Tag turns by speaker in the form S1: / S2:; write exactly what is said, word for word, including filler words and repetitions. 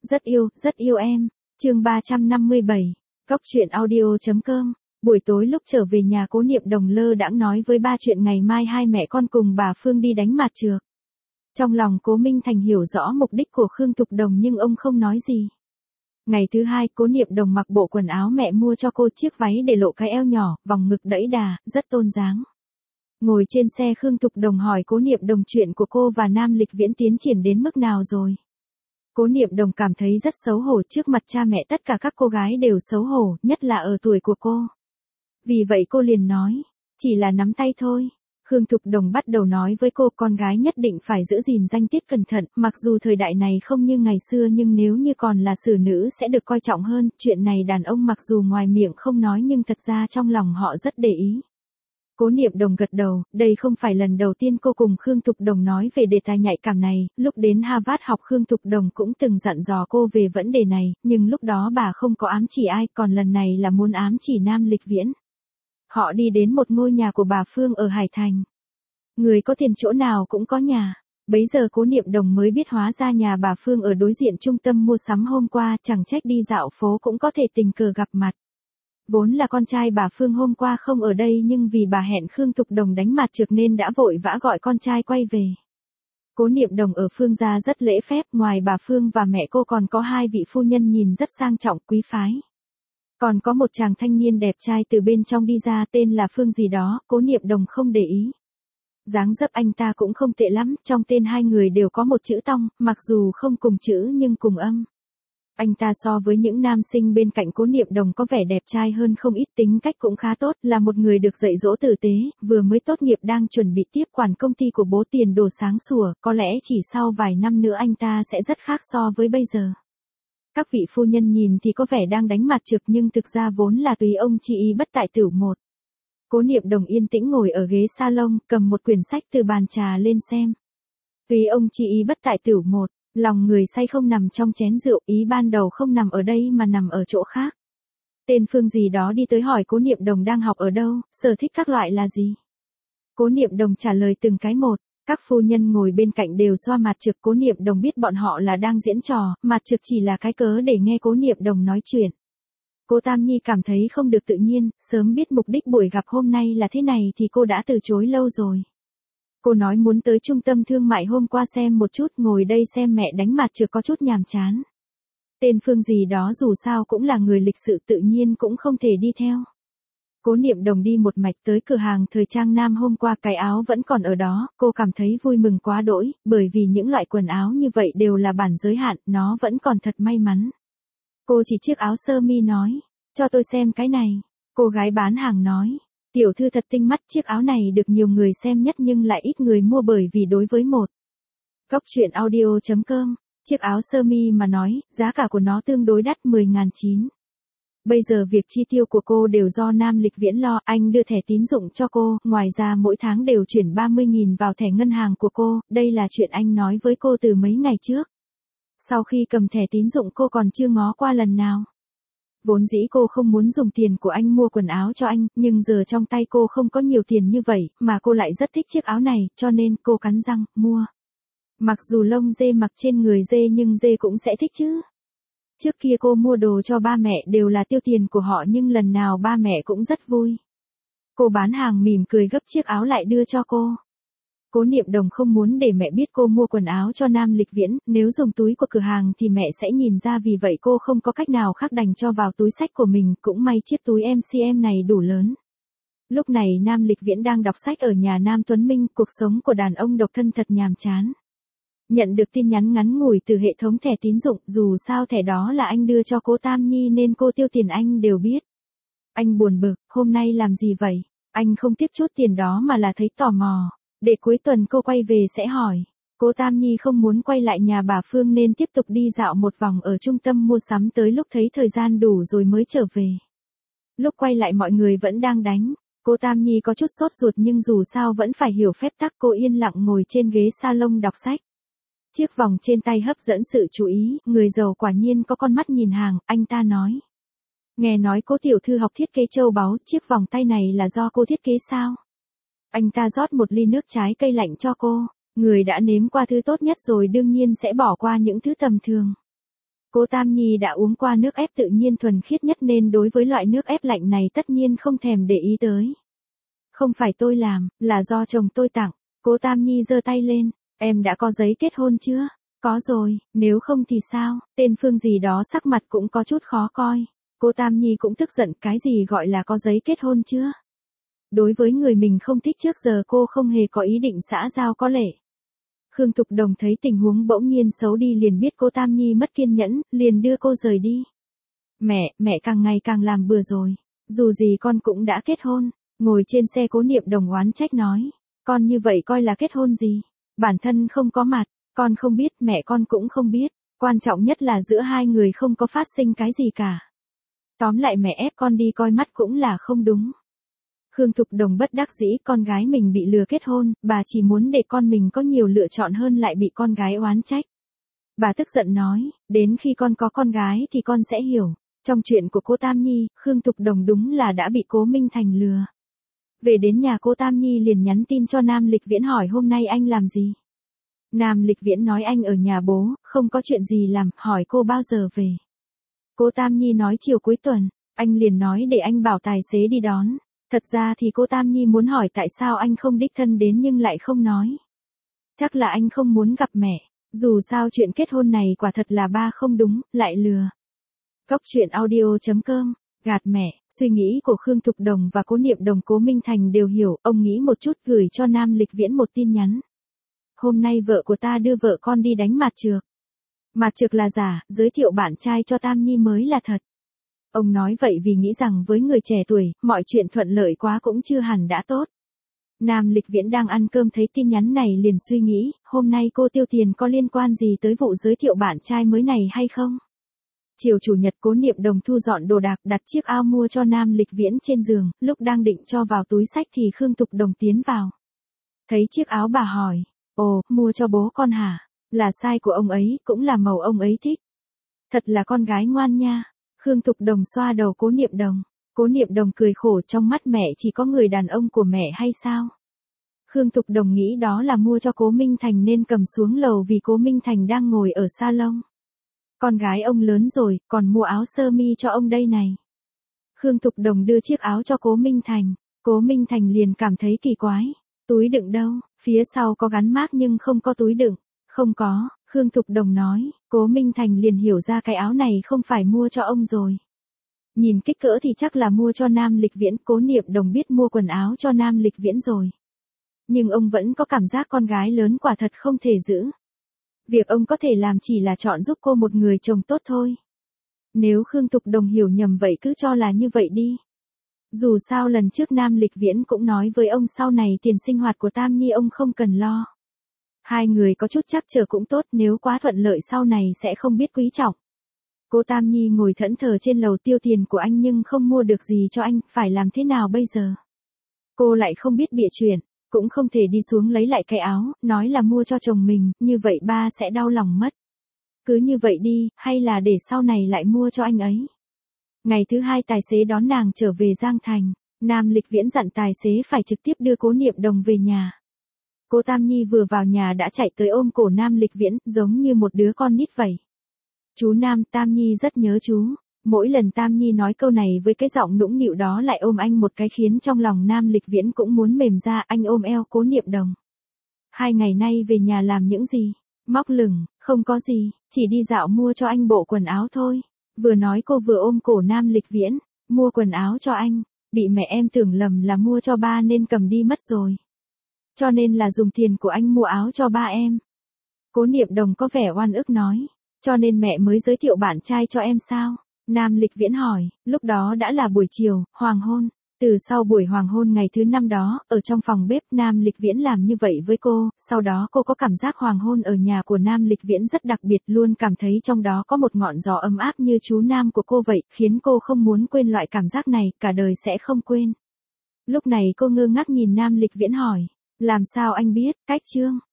S1: Rất yêu, rất yêu em. Chương ba trăm năm mươi bảy. Cóc truyện audio.com. Buổi tối lúc trở về nhà, Cố Niệm Đồng lơ đãng nói với ba chuyện ngày mai hai mẹ con cùng bà Phương đi đánh mặt trược. Trong lòng Cố Minh Thành hiểu rõ mục đích của Khương Thục Đồng nhưng ông không nói gì. Ngày thứ hai, Cố Niệm Đồng mặc bộ quần áo mẹ mua cho cô, chiếc váy để lộ cái eo nhỏ, vòng ngực đẫy đà, rất tôn dáng. Ngồi trên xe, Khương Thục Đồng hỏi Cố Niệm Đồng chuyện của cô và Nam Lịch Viễn tiến triển đến mức nào rồi. Cố Niệm Đồng cảm thấy rất xấu hổ trước mặt cha mẹ, tất cả các cô gái đều xấu hổ, nhất là ở tuổi của cô. Vì vậy cô liền nói, chỉ là nắm tay thôi. Khương Thục Đồng bắt đầu nói với cô, con gái nhất định phải giữ gìn danh tiết cẩn thận, mặc dù thời đại này không như ngày xưa nhưng nếu như còn là xử nữ sẽ được coi trọng hơn, chuyện này đàn ông mặc dù ngoài miệng không nói nhưng thật ra trong lòng họ rất để ý. Cố Niệm Đồng gật đầu, đây không phải lần đầu tiên cô cùng Khương Thục Đồng nói về đề tài nhạy cảm này, lúc đến Harvard học Khương Thục Đồng cũng từng dặn dò cô về vấn đề này, nhưng lúc đó bà không có ám chỉ ai, còn lần này là muốn ám chỉ Nam Lịch Viễn. Họ đi đến một ngôi nhà của bà Phương ở Hải Thành. Người có tiền chỗ nào cũng có nhà. Bấy giờ Cố Niệm Đồng mới biết hóa ra nhà bà Phương ở đối diện trung tâm mua sắm hôm qua, chẳng trách đi dạo phố cũng có thể tình cờ gặp mặt. Vốn là con trai bà Phương hôm qua không ở đây nhưng vì bà hẹn Khương Thục Đồng đánh mặt trược nên đã vội vã gọi con trai quay về. Cố Niệm Đồng ở Phương gia rất lễ phép, ngoài bà Phương và mẹ cô còn có hai vị phu nhân nhìn rất sang trọng quý phái. Còn có một chàng thanh niên đẹp trai từ bên trong đi ra, tên là Phương gì đó, Cố Niệm Đồng không để ý. Dáng dấp anh ta cũng không tệ lắm, trong tên hai người đều có một chữ Tông, mặc dù không cùng chữ nhưng cùng âm. Anh ta so với những nam sinh bên cạnh Cố Niệm Đồng có vẻ đẹp trai hơn không ít, tính cách cũng khá tốt, là một người được dạy dỗ tử tế, vừa mới tốt nghiệp đang chuẩn bị tiếp quản công ty của bố, tiền đồ sáng sủa, có lẽ chỉ sau vài năm nữa anh ta sẽ rất khác so với bây giờ. Các vị phu nhân nhìn thì có vẻ đang đánh mặt trược nhưng thực ra vốn là tùy ông chị y bất tại tử một. Cố Niệm Đồng yên tĩnh ngồi ở ghế salon, cầm một quyển sách từ bàn trà lên xem. Tùy ông chị y bất tại tử một, lòng người say không nằm trong chén rượu, ý ban đầu không nằm ở đây mà nằm ở chỗ khác. Tên Phương gì đó đi tới hỏi Cố Niệm Đồng đang học ở đâu, sở thích các loại là gì. Cố Niệm Đồng trả lời từng cái một. Các phu nhân ngồi bên cạnh đều xoa mặt trược, Cố Niệm Đồng biết bọn họ là đang diễn trò, mặt trược chỉ là cái cớ để nghe Cố Niệm Đồng nói chuyện. Cô Tam Nhi cảm thấy không được tự nhiên, sớm biết mục đích buổi gặp hôm nay là thế này thì cô đã từ chối lâu rồi. Cô nói muốn tới trung tâm thương mại hôm qua xem một chút, ngồi đây xem mẹ đánh mặt trược có chút nhàm chán. Tên Phương gì đó dù sao cũng là người lịch sự, tự nhiên cũng không thể đi theo. Cố Niệm Đồng đi một mạch tới cửa hàng thời trang nam, hôm qua cái áo vẫn còn ở đó, cô cảm thấy vui mừng quá đỗi, bởi vì những loại quần áo như vậy đều là bản giới hạn, nó vẫn còn thật may mắn. Cô chỉ chiếc áo sơ mi nói, cho tôi xem cái này. Cô gái bán hàng nói, tiểu thư thật tinh mắt, chiếc áo này được nhiều người xem nhất nhưng lại ít người mua bởi vì đối với một. Cóc truyện audio.com, chiếc áo sơ mi mà nói, giá cả của nó tương đối đắt, mười nghìn chín. Bây giờ việc chi tiêu của cô đều do Nam Lịch Viễn lo, anh đưa thẻ tín dụng cho cô, ngoài ra mỗi tháng đều chuyển ba mươi nghìn vào thẻ ngân hàng của cô, đây là chuyện anh nói với cô từ mấy ngày trước. Sau khi cầm thẻ tín dụng cô còn chưa ngó qua lần nào. Vốn dĩ cô không muốn dùng tiền của anh mua quần áo cho anh, nhưng giờ trong tay cô không có nhiều tiền như vậy, mà cô lại rất thích chiếc áo này, cho nên cô cắn răng, mua. Mặc dù lông dê mặc trên người dê nhưng dê cũng sẽ thích chứ. Trước kia cô mua đồ cho ba mẹ đều là tiêu tiền của họ nhưng lần nào ba mẹ cũng rất vui. Cô bán hàng mỉm cười gấp chiếc áo lại đưa cho cô. Cố Niệm Đồng không muốn để mẹ biết cô mua quần áo cho Nam Lịch Viễn, nếu dùng túi của cửa hàng thì mẹ sẽ nhìn ra, vì vậy cô không có cách nào khác đành cho vào túi sách của mình, cũng may chiếc túi em xê em này đủ lớn. Lúc này Nam Lịch Viễn đang đọc sách ở nhà Nam Tuấn Minh, cuộc sống của đàn ông độc thân thật nhàm chán. Nhận được tin nhắn ngắn ngủi từ hệ thống thẻ tín dụng, dù sao thẻ đó là anh đưa cho cô Tam Nhi nên cô tiêu tiền anh đều biết. Anh buồn bực, hôm nay làm gì vậy? Anh không tiếc chút tiền đó mà là thấy tò mò. Để cuối tuần cô quay về sẽ hỏi. Cô Tam Nhi không muốn quay lại nhà bà Phương nên tiếp tục đi dạo một vòng ở trung tâm mua sắm tới lúc thấy thời gian đủ rồi mới trở về. Lúc quay lại mọi người vẫn đang đánh. Cô Tam Nhi có chút sốt ruột nhưng dù sao vẫn phải hiểu phép tắc, cô yên lặng ngồi trên ghế salon đọc sách. Chiếc vòng trên tay hấp dẫn sự chú ý, người giàu quả nhiên có con mắt nhìn hàng, anh ta nói. Nghe nói cô tiểu thư học thiết kế châu báu, chiếc vòng tay này là do cô thiết kế sao? Anh ta rót một ly nước trái cây lạnh cho cô, người đã nếm qua thứ tốt nhất rồi đương nhiên sẽ bỏ qua những thứ tầm thường. Cố Tam Nhi đã uống qua nước ép tự nhiên thuần khiết nhất nên đối với loại nước ép lạnh này tất nhiên không thèm để ý tới. Không phải tôi làm, là do chồng tôi tặng. Cố Tam Nhi giơ tay lên, em đã có giấy kết hôn chưa? Có rồi, nếu không thì sao? Tên Phương gì đó sắc mặt cũng có chút khó coi. Cố Tam Nhi cũng tức giận, cái gì gọi là có giấy kết hôn chưa? Đối với người mình không thích trước giờ cô không hề có ý định xã giao có lệ. Khương Thục Đồng thấy tình huống bỗng nhiên xấu đi liền biết cô Tam Nhi mất kiên nhẫn, liền đưa cô rời đi. Mẹ, mẹ càng ngày càng làm bừa rồi. Dù gì con cũng đã kết hôn. Ngồi trên xe Cố Niệm Đồng oán trách nói. Con như vậy coi là kết hôn gì? Bản thân không có mặt, con không biết, mẹ con cũng không biết. Quan trọng nhất là giữa hai người không có phát sinh cái gì cả. Tóm lại mẹ ép con đi coi mắt cũng là không đúng. Khương Thục Đồng bất đắc dĩ, con gái mình bị lừa kết hôn, bà chỉ muốn để con mình có nhiều lựa chọn hơn lại bị con gái oán trách. Bà tức giận nói, đến khi con có con gái thì con sẽ hiểu. Trong chuyện của cô Tam Nhi, Khương Thục Đồng đúng là đã bị Cố Minh Thành lừa. Về đến nhà cô Tam Nhi liền nhắn tin cho Nam Lịch Viễn hỏi hôm nay anh làm gì. Nam Lịch Viễn nói anh ở nhà bố, không có chuyện gì làm, hỏi cô bao giờ về. Cô Tam Nhi nói chiều cuối tuần, anh liền nói để anh bảo tài xế đi đón. Thật ra thì cô Tam Nhi muốn hỏi tại sao anh không đích thân đến nhưng lại không nói. Chắc là anh không muốn gặp mẹ, dù sao chuyện kết hôn này quả thật là ba không đúng, lại lừa. Cốc truyện audio chấm com, gạt mẹ, suy nghĩ của Khương Thục Đồng và Cố Niệm Đồng. Cố Minh Thành đều hiểu, ông nghĩ một chút gửi cho Nam Lịch Viễn một tin nhắn. Hôm nay vợ của ta đưa vợ con đi đánh mạt trược. Mạt trược là giả, giới thiệu bạn trai cho Tam Nhi mới là thật. Ông nói vậy vì nghĩ rằng với người trẻ tuổi, mọi chuyện thuận lợi quá cũng chưa hẳn đã tốt. Nam Lịch Viễn đang ăn cơm thấy tin nhắn này liền suy nghĩ, hôm nay cô tiêu tiền có liên quan gì tới vụ giới thiệu bạn trai mới này hay không? Chiều chủ nhật Cố Niệm Đồng thu dọn đồ đạc đặt chiếc áo mua cho Nam Lịch Viễn trên giường, lúc đang định cho vào túi xách thì Khương Thục Đồng tiến vào. Thấy chiếc áo bà hỏi, ồ, mua cho bố con hả? Là size của ông ấy, cũng là màu ông ấy thích. Thật là con gái ngoan nha. Khương Thục Đồng xoa đầu Cố Niệm Đồng. Cố Niệm Đồng cười khổ, trong mắt mẹ chỉ có người đàn ông của mẹ hay sao? Khương Thục Đồng nghĩ đó là mua cho Cố Minh Thành nên cầm xuống lầu vì Cố Minh Thành đang ngồi ở salon. Con gái ông lớn rồi, còn mua áo sơ mi cho ông đây này. Khương Thục Đồng đưa chiếc áo cho Cố Minh Thành. Cố Minh Thành liền cảm thấy kỳ quái. Túi đựng đâu? Phía sau có gắn mác nhưng không có túi đựng. Không có, Khương Thục Đồng nói. Cố Minh Thành liền hiểu ra cái áo này không phải mua cho ông rồi. Nhìn kích cỡ thì chắc là mua cho Nam Lịch Viễn. Cố Niệm Đồng biết mua quần áo cho Nam Lịch Viễn rồi. Nhưng ông vẫn có cảm giác con gái lớn quả thật không thể giữ. Việc ông có thể làm chỉ là chọn giúp cô một người chồng tốt thôi. Nếu Khương Thục Đồng hiểu nhầm vậy cứ cho là như vậy đi. Dù sao lần trước Nam Lịch Viễn cũng nói với ông sau này tiền sinh hoạt của Tam Nhi ông không cần lo. Hai người có chút trắc trở cũng tốt, nếu quá thuận lợi sau này sẽ không biết quý trọng. Cô Tam Nhi ngồi thẫn thờ trên lầu tiêu tiền của anh nhưng không mua được gì cho anh, phải làm thế nào bây giờ? Cô lại không biết bịa chuyện, cũng không thể đi xuống lấy lại cái áo, nói là mua cho chồng mình, như vậy ba sẽ đau lòng mất. Cứ như vậy đi, hay là để sau này lại mua cho anh ấy. Ngày thứ hai tài xế đón nàng trở về Giang Thành, Nam Lịch Viễn dặn tài xế phải trực tiếp đưa Cố Niệm Đồng về nhà. Cô Tam Nhi vừa vào nhà đã chạy tới ôm cổ Nam Lịch Viễn, giống như một đứa con nít vậy. Chú Nam, Tam Nhi rất nhớ chú. Mỗi lần Tam Nhi nói câu này với cái giọng nũng nịu đó lại ôm anh một cái khiến trong lòng Nam Lịch Viễn cũng muốn mềm ra. Anh ôm eo Cố Niệm Đồng. Hai ngày nay về nhà làm những gì? Móc lửng, không có gì, chỉ đi dạo mua cho anh bộ quần áo thôi. Vừa nói cô vừa ôm cổ Nam Lịch Viễn, mua quần áo cho anh, bị mẹ em tưởng lầm là mua cho ba nên cầm đi mất rồi. Cho nên là dùng tiền của anh mua áo cho ba em. Cố Niệm Đồng có vẻ oan ức nói, cho nên mẹ mới giới thiệu bạn trai cho em sao? Nam Lịch Viễn hỏi, lúc đó đã là buổi chiều, hoàng hôn. Từ sau buổi hoàng hôn ngày thứ năm đó, ở trong phòng bếp Nam Lịch Viễn làm như vậy với cô, sau đó cô có cảm giác hoàng hôn ở nhà của Nam Lịch Viễn rất đặc biệt, luôn cảm thấy trong đó có một ngọn gió ấm áp như chú Nam của cô vậy, khiến cô không muốn quên loại cảm giác này, cả đời sẽ không quên. Lúc này cô ngơ ngác nhìn Nam Lịch Viễn hỏi, làm sao anh biết, cách chương.